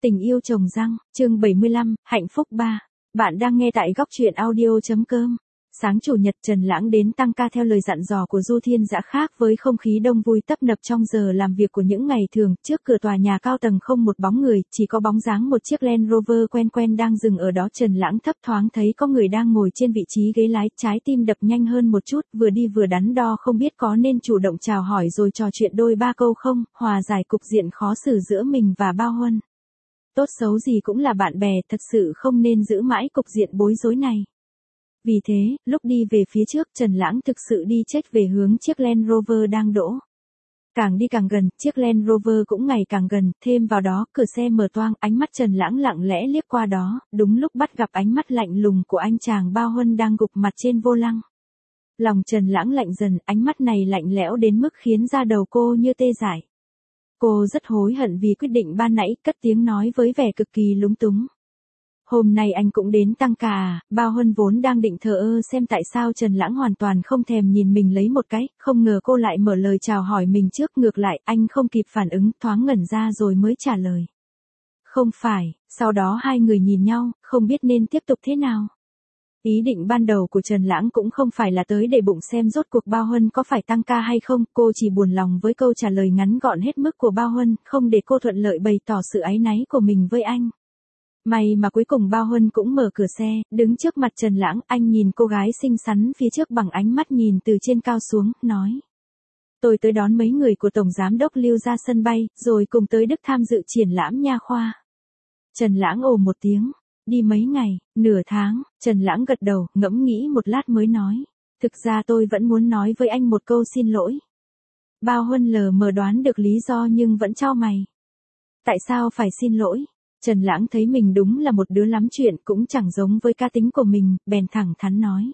Tình yêu trồng răng, chương 75, hạnh phúc 3. Bạn đang nghe tại góc truyện audio.com. Sáng chủ nhật Trần Lãng đến tăng ca theo lời dặn dò của Du Thiên Dã, khác với không khí đông vui tấp nập trong giờ làm việc của những ngày thường. Trước cửa tòa nhà cao tầng không một bóng người, chỉ có bóng dáng một chiếc Land Rover quen quen đang dừng ở đó. Trần Lãng thấp thoáng thấy có người đang ngồi trên vị trí ghế lái, trái tim đập nhanh hơn một chút, vừa đi vừa đắn đo không biết có nên chủ động chào hỏi rồi trò chuyện đôi ba câu không, hòa giải cục diện khó xử giữa mình và Bao Huân. Tốt xấu gì cũng là bạn bè, thật sự không nên giữ mãi cục diện bối rối này. Vì thế, lúc đi về phía trước, Trần Lãng thực sự đi chết về hướng chiếc Land Rover đang đỗ. Càng đi càng gần, chiếc Land Rover cũng ngày càng gần, thêm vào đó, cửa xe mở toang, ánh mắt Trần Lãng lặng lẽ liếc qua đó, đúng lúc bắt gặp ánh mắt lạnh lùng của anh chàng Bao Huân đang gục mặt trên vô lăng. Lòng Trần Lãng lạnh dần, ánh mắt này lạnh lẽo đến mức khiến da đầu cô như tê dại. Cô rất hối hận vì quyết định ban nãy, cất tiếng nói với vẻ cực kỳ lúng túng. Hôm nay anh cũng đến tăng ca à? Bao Huân vốn đang định thờ ơ xem tại sao Trần Lãng hoàn toàn không thèm nhìn mình lấy một cái, không ngờ cô lại mở lời chào hỏi mình trước, ngược lại, anh không kịp phản ứng, thoáng ngẩn ra rồi mới trả lời. Không phải, sau đó hai người nhìn nhau, không biết nên tiếp tục thế nào. Ý định ban đầu của Trần Lãng cũng không phải là tới để bụng xem rốt cuộc Bao Huân có phải tăng ca hay không, cô chỉ buồn lòng với câu trả lời ngắn gọn hết mức của Bao Huân, không để cô thuận lợi bày tỏ sự áy náy của mình với anh. May mà cuối cùng Bao Huân cũng mở cửa xe, đứng trước mặt Trần Lãng, anh nhìn cô gái xinh xắn phía trước bằng ánh mắt nhìn từ trên cao xuống, nói. Tôi tới đón mấy người của Tổng Giám đốc Lưu ra sân bay, rồi cùng tới Đức tham dự triển lãm nha khoa. Trần Lãng ồ một tiếng. Đi mấy ngày, nửa tháng, Trần Lãng gật đầu, ngẫm nghĩ một lát mới nói. Thực ra tôi vẫn muốn nói với anh một câu xin lỗi. Bao Huân lờ mờ đoán được lý do nhưng vẫn chau mày. Tại sao phải xin lỗi? Trần Lãng thấy mình đúng là một đứa lắm chuyện, cũng chẳng giống với cá tính của mình, bèn thẳng thắn nói.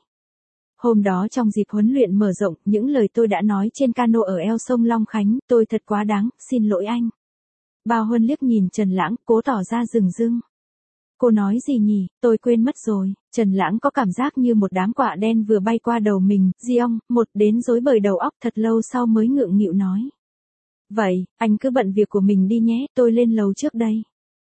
Hôm đó trong dịp huấn luyện mở rộng, những lời tôi đã nói trên cano ở eo sông Long Khánh, tôi thật quá đáng, xin lỗi anh. Bao Huân liếc nhìn Trần Lãng, cố tỏ ra rừng rưng. Cô nói gì nhỉ, tôi quên mất rồi. Trần Lãng có cảm giác như một đám quạ đen vừa bay qua đầu mình, Giong, một đến rối bời đầu óc, thật lâu sau mới ngượng nghịu nói. Vậy, anh cứ bận việc của mình đi nhé, tôi lên lầu trước đây.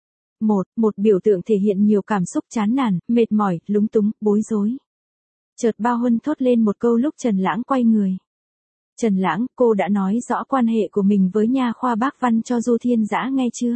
Một biểu tượng thể hiện nhiều cảm xúc chán nản, mệt mỏi, lúng túng, bối rối. Chợt Bao Huân thốt lên một câu lúc Trần Lãng quay người. Trần Lãng, cô đã nói rõ quan hệ của mình với nha khoa Bác Văn cho Du Thiên Dã nghe chưa?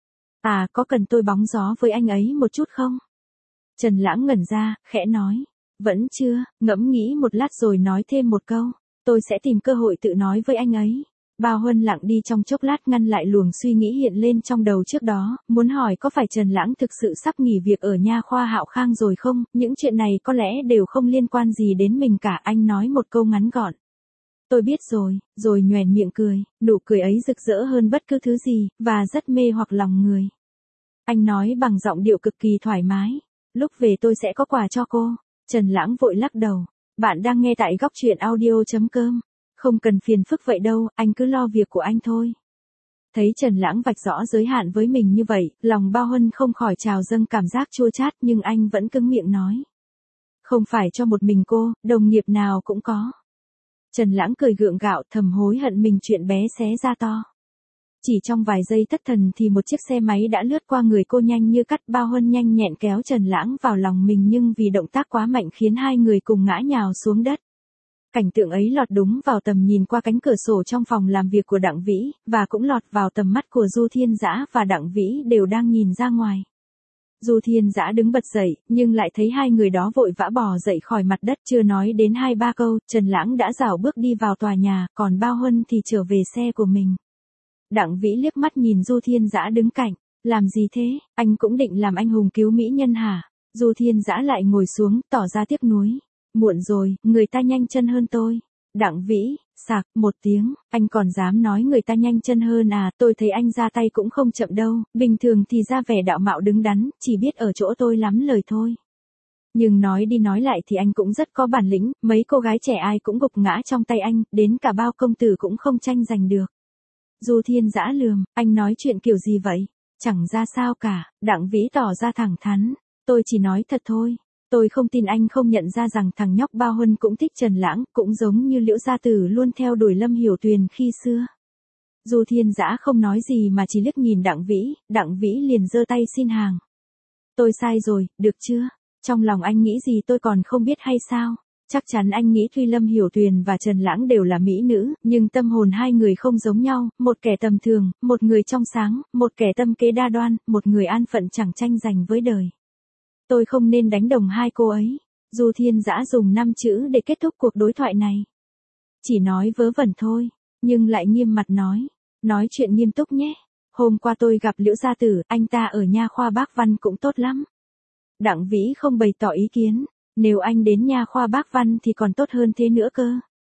À, có cần tôi bóng gió với anh ấy một chút không? Trần Lãng ngẩn ra, khẽ nói. Vẫn chưa, ngẫm nghĩ một lát rồi nói thêm một câu. Tôi sẽ tìm cơ hội tự nói với anh ấy. Bao Huân lặng đi trong chốc lát ngăn lại luồng suy nghĩ hiện lên trong đầu trước đó, muốn hỏi có phải Trần Lãng thực sự sắp nghỉ việc ở nha khoa Hạo Khang rồi không, những chuyện này có lẽ đều không liên quan gì đến mình cả, anh nói một câu ngắn gọn. Tôi biết rồi nhoẻn miệng cười, nụ cười ấy rực rỡ hơn bất cứ thứ gì, và rất mê hoặc lòng người. Anh nói bằng giọng điệu cực kỳ thoải mái, lúc về tôi sẽ có quà cho cô. Trần Lãng vội lắc đầu, bạn đang nghe tại góc truyện audio.com. Không cần phiền phức vậy đâu, anh cứ lo việc của anh thôi. Thấy Trần Lãng vạch rõ giới hạn với mình như vậy, lòng Bao Huân không khỏi trào dâng cảm giác chua chát, nhưng anh vẫn cứng miệng nói. Không phải cho một mình cô, đồng nghiệp nào cũng có. Trần Lãng cười gượng gạo, thầm hối hận mình chuyện bé xé ra to. Chỉ trong vài giây thất thần thì một chiếc xe máy đã lướt qua người cô nhanh như cắt. Bao Huân nhanh nhẹn kéo Trần Lãng vào lòng mình nhưng vì động tác quá mạnh khiến hai người cùng ngã nhào xuống đất. Cảnh tượng ấy lọt đúng vào tầm nhìn qua cánh cửa sổ trong phòng làm việc của Đặng Vĩ, và cũng lọt vào tầm mắt của Du Thiên Dã và Đặng Vĩ đều đang nhìn ra ngoài. Du Thiên Dã đứng bật dậy, nhưng lại thấy hai người đó vội vã bò dậy khỏi mặt đất, chưa nói đến 2-3 câu, Trần Lãng đã rảo bước đi vào tòa nhà, còn Bao Huân thì trở về xe của mình. Đặng Vĩ liếc mắt nhìn Du Thiên Dã đứng cạnh, làm gì thế, anh cũng định làm anh hùng cứu mỹ nhân hả? Du Thiên Dã lại ngồi xuống, tỏ ra tiếc nuối. Muộn rồi, người ta nhanh chân hơn tôi. Đặng Vĩ, sạc, một tiếng, anh còn dám nói người ta nhanh chân hơn à, tôi thấy anh ra tay cũng không chậm đâu, bình thường thì ra vẻ đạo mạo đứng đắn, chỉ biết ở chỗ tôi lắm lời thôi. Nhưng nói đi nói lại thì anh cũng rất có bản lĩnh, mấy cô gái trẻ ai cũng gục ngã trong tay anh, đến cả Bao công tử cũng không tranh giành được. Du Thiên Dã lườm, anh nói chuyện kiểu gì vậy? Chẳng ra sao cả, Đặng Vĩ tỏ ra thẳng thắn, tôi chỉ nói thật thôi. Tôi không tin anh không nhận ra rằng thằng nhóc Bao Huân cũng thích Trần Lãng, cũng giống như Liễu Gia Tử luôn theo đuổi Lâm Hiểu Tuyền khi xưa. Du Thiên Dã không nói gì mà chỉ liếc nhìn Đặng Vĩ liền giơ tay xin hàng. Tôi sai rồi, được chưa? Trong lòng anh nghĩ gì tôi còn không biết hay sao? Chắc chắn anh nghĩ tuy Lâm Hiểu Tuyền và Trần Lãng đều là mỹ nữ, nhưng tâm hồn hai người không giống nhau, một kẻ tầm thường, một người trong sáng, một kẻ tâm kế đa đoan, một người an phận chẳng tranh giành với đời. Tôi không nên đánh đồng hai cô ấy. Du Thiên Dã dùng 5 chữ để kết thúc cuộc đối thoại này. Chỉ nói vớ vẩn thôi, nhưng lại nghiêm mặt nói chuyện nghiêm túc nhé. Hôm qua tôi gặp Liễu Gia Tử, anh ta ở nha khoa Bác Văn cũng tốt lắm. Đặng Vĩ không bày tỏ ý kiến, nếu anh đến nha khoa Bác Văn thì còn tốt hơn thế nữa cơ.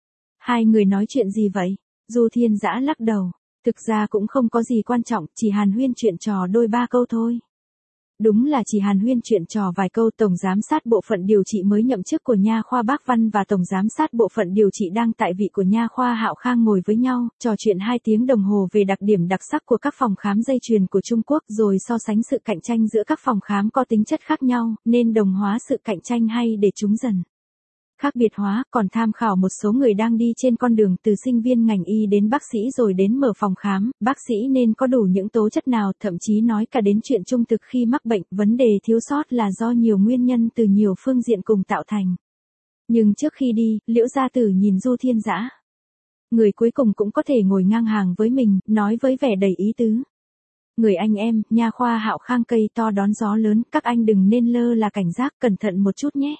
Hai người nói chuyện gì vậy? Du Thiên Dã lắc đầu, thực ra cũng không có gì quan trọng, chỉ hàn huyên chuyện trò đôi ba câu thôi. Đúng là chỉ hàn huyên chuyện trò vài câu. Tổng giám sát bộ phận điều trị mới nhậm chức của nha khoa Bác Văn và tổng giám sát bộ phận điều trị đang tại vị của nha khoa Hạo Khang ngồi với nhau, trò chuyện 2 tiếng đồng hồ về đặc điểm đặc sắc của các phòng khám dây chuyền của Trung Quốc, rồi so sánh sự cạnh tranh giữa các phòng khám có tính chất khác nhau, nên đồng hóa sự cạnh tranh hay để chúng dần khác biệt hóa, còn tham khảo một số người đang đi trên con đường từ sinh viên ngành y đến bác sĩ rồi đến mở phòng khám, bác sĩ nên có đủ những tố chất nào, thậm chí nói cả đến chuyện trung thực khi mắc bệnh, vấn đề thiếu sót là do nhiều nguyên nhân từ nhiều phương diện cùng tạo thành. Nhưng trước khi đi, Liễu Gia Tử nhìn Du Thiên Dã. Người cuối cùng cũng có thể ngồi ngang hàng với mình, nói với vẻ đầy ý tứ. Người anh em, nha khoa Hạo Khang cây to đón gió lớn, các anh đừng nên lơ là cảnh giác, cẩn thận một chút nhé.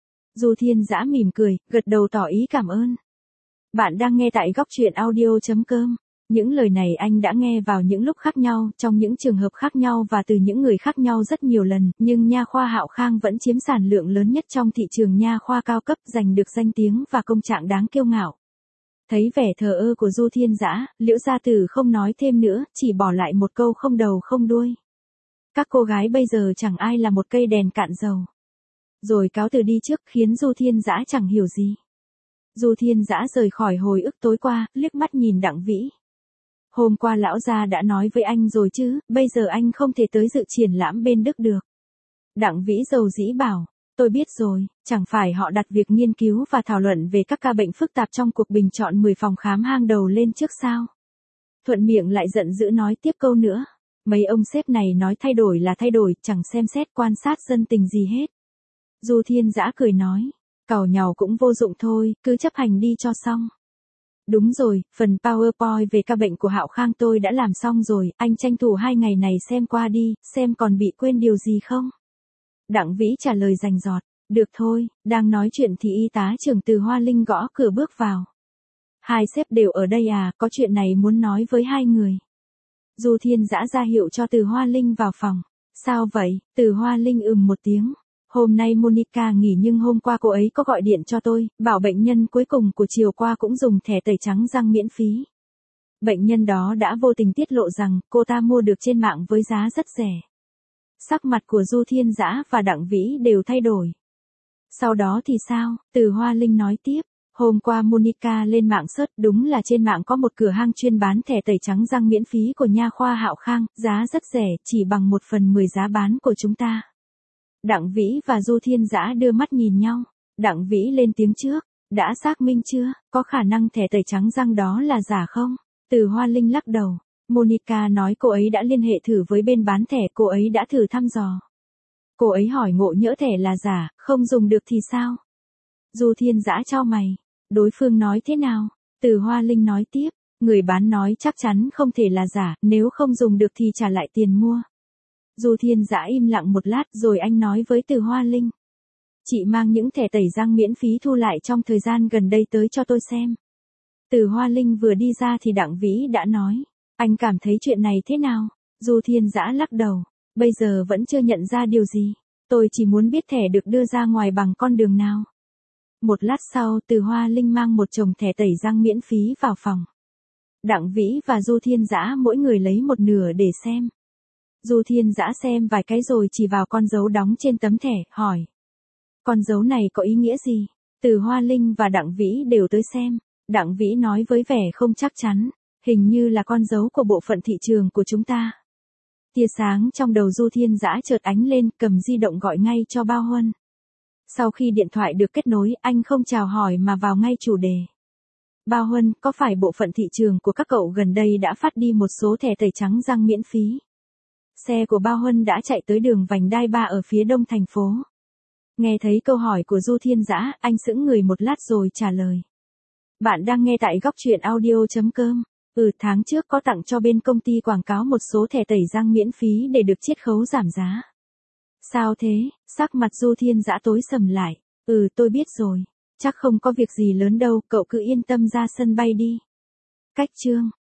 Du Thiên Dã mỉm cười, gật đầu tỏ ý cảm ơn. Bạn đang nghe tại góc truyện audio.com. Những lời này anh đã nghe vào những lúc khác nhau, trong những trường hợp khác nhau và từ những người khác nhau rất nhiều lần, nhưng nha khoa Hạo Khang vẫn chiếm sản lượng lớn nhất trong thị trường nha khoa cao cấp, giành được danh tiếng và công trạng đáng kiêu ngạo. Thấy vẻ thờ ơ của Du Thiên Dã, Liễu Gia Tử không nói thêm nữa, chỉ bỏ lại một câu không đầu không đuôi. Các cô gái bây giờ chẳng ai là một cây đèn cạn dầu. Rồi cáo từ đi trước, khiến Du Thiên Dã chẳng hiểu gì. Du Thiên Dã rời khỏi hồi ức tối qua, liếc mắt nhìn Đặng Vĩ. Hôm qua lão gia đã nói với anh rồi chứ, bây giờ anh không thể tới dự triển lãm bên Đức được. Đặng Vĩ dầu dĩ bảo, tôi biết rồi, chẳng phải họ đặt việc nghiên cứu và thảo luận về các ca bệnh phức tạp trong cuộc bình chọn 10 phòng khám hang đầu lên trước sao? Thuận miệng lại giận dữ nói tiếp câu nữa. Mấy ông sếp này nói thay đổi là thay đổi, chẳng xem xét quan sát dân tình gì hết. Du Thiên Dã cười nói, càu nhàu cũng vô dụng thôi, cứ chấp hành đi cho xong. Đúng rồi, phần PowerPoint về ca bệnh của Hạo Khang tôi đã làm xong rồi, anh tranh thủ 2 ngày này xem qua đi, xem còn bị quên điều gì không? Đặng Vĩ trả lời rành rọt, được thôi, đang nói chuyện thì y tá trưởng Từ Hoa Linh gõ cửa bước vào. Hai sếp đều ở đây à, có chuyện này muốn nói với hai người. Du Thiên Dã ra hiệu cho Từ Hoa Linh vào phòng. Sao vậy? Từ Hoa Linh một tiếng. Hôm nay Monica nghỉ nhưng hôm qua cô ấy có gọi điện cho tôi, bảo bệnh nhân cuối cùng của chiều qua cũng dùng thẻ tẩy trắng răng miễn phí. Bệnh nhân đó đã vô tình tiết lộ rằng cô ta mua được trên mạng với giá rất rẻ. Sắc mặt của Du Thiên Dã và Đặng Vĩ đều thay đổi. Sau đó thì sao? Từ Hoa Linh nói tiếp. Hôm qua Monica lên mạng search, đúng là trên mạng có một cửa hàng chuyên bán thẻ tẩy trắng răng miễn phí của nha khoa Hạo Khang, giá rất rẻ, chỉ bằng 1/10 giá bán của chúng ta. Đặng Vĩ và Du Thiên Dã đưa mắt nhìn nhau. Đặng Vĩ lên tiếng trước, đã xác minh chưa, có khả năng thẻ tẩy trắng răng đó là giả không? Từ Hoa Linh lắc đầu. Monica nói cô ấy đã liên hệ thử với bên bán thẻ, cô ấy đã thử thăm dò. Cô ấy hỏi ngộ nhỡ thẻ là giả, không dùng được thì sao? Du Thiên Dã chau mày. Đối phương nói thế nào? Từ Hoa Linh nói tiếp. Người bán nói chắc chắn không thể là giả, nếu không dùng được thì trả lại tiền mua. Du Thiên Dã im lặng một lát rồi anh nói với Từ Hoa Linh. Chị mang những thẻ tẩy răng miễn phí thu lại trong thời gian gần đây tới cho tôi xem. Từ Hoa Linh vừa đi ra thì Đặng Vĩ đã nói. Anh cảm thấy chuyện này thế nào? Du Thiên Dã lắc đầu. Bây giờ vẫn chưa nhận ra điều gì. Tôi chỉ muốn biết thẻ được đưa ra ngoài bằng con đường nào. Một lát sau, Từ Hoa Linh mang một chồng thẻ tẩy răng miễn phí vào phòng. Đặng Vĩ và Du Thiên Dã mỗi người lấy một nửa để xem. Du Thiên Dã xem vài cái rồi chỉ vào con dấu đóng trên tấm thẻ, hỏi. Con dấu này có ý nghĩa gì? Từ Hoa Linh và Đặng Vĩ đều tới xem. Đặng Vĩ nói với vẻ không chắc chắn. Hình như là con dấu của bộ phận thị trường của chúng ta. Tia sáng trong đầu Du Thiên Dã chợt ánh lên, cầm di động gọi ngay cho Bao Huân. Sau khi điện thoại được kết nối, anh không chào hỏi mà vào ngay chủ đề. Bao Huân, có phải bộ phận thị trường của các cậu gần đây đã phát đi một số thẻ tẩy trắng răng miễn phí? Xe của Bao Huân đã chạy tới đường vành đai 3 ở phía đông thành phố. Nghe thấy câu hỏi của Du Thiên Dã, anh sững người một lát rồi trả lời. Bạn đang nghe tại góc truyện audio.com. Tháng trước có tặng cho bên công ty quảng cáo một số thẻ tẩy răng miễn phí để được chiết khấu giảm giá. Sao thế? Sắc mặt Du Thiên Dã tối sầm lại. Tôi biết rồi. Chắc không có việc gì lớn đâu, cậu cứ yên tâm ra sân bay đi. Cách chương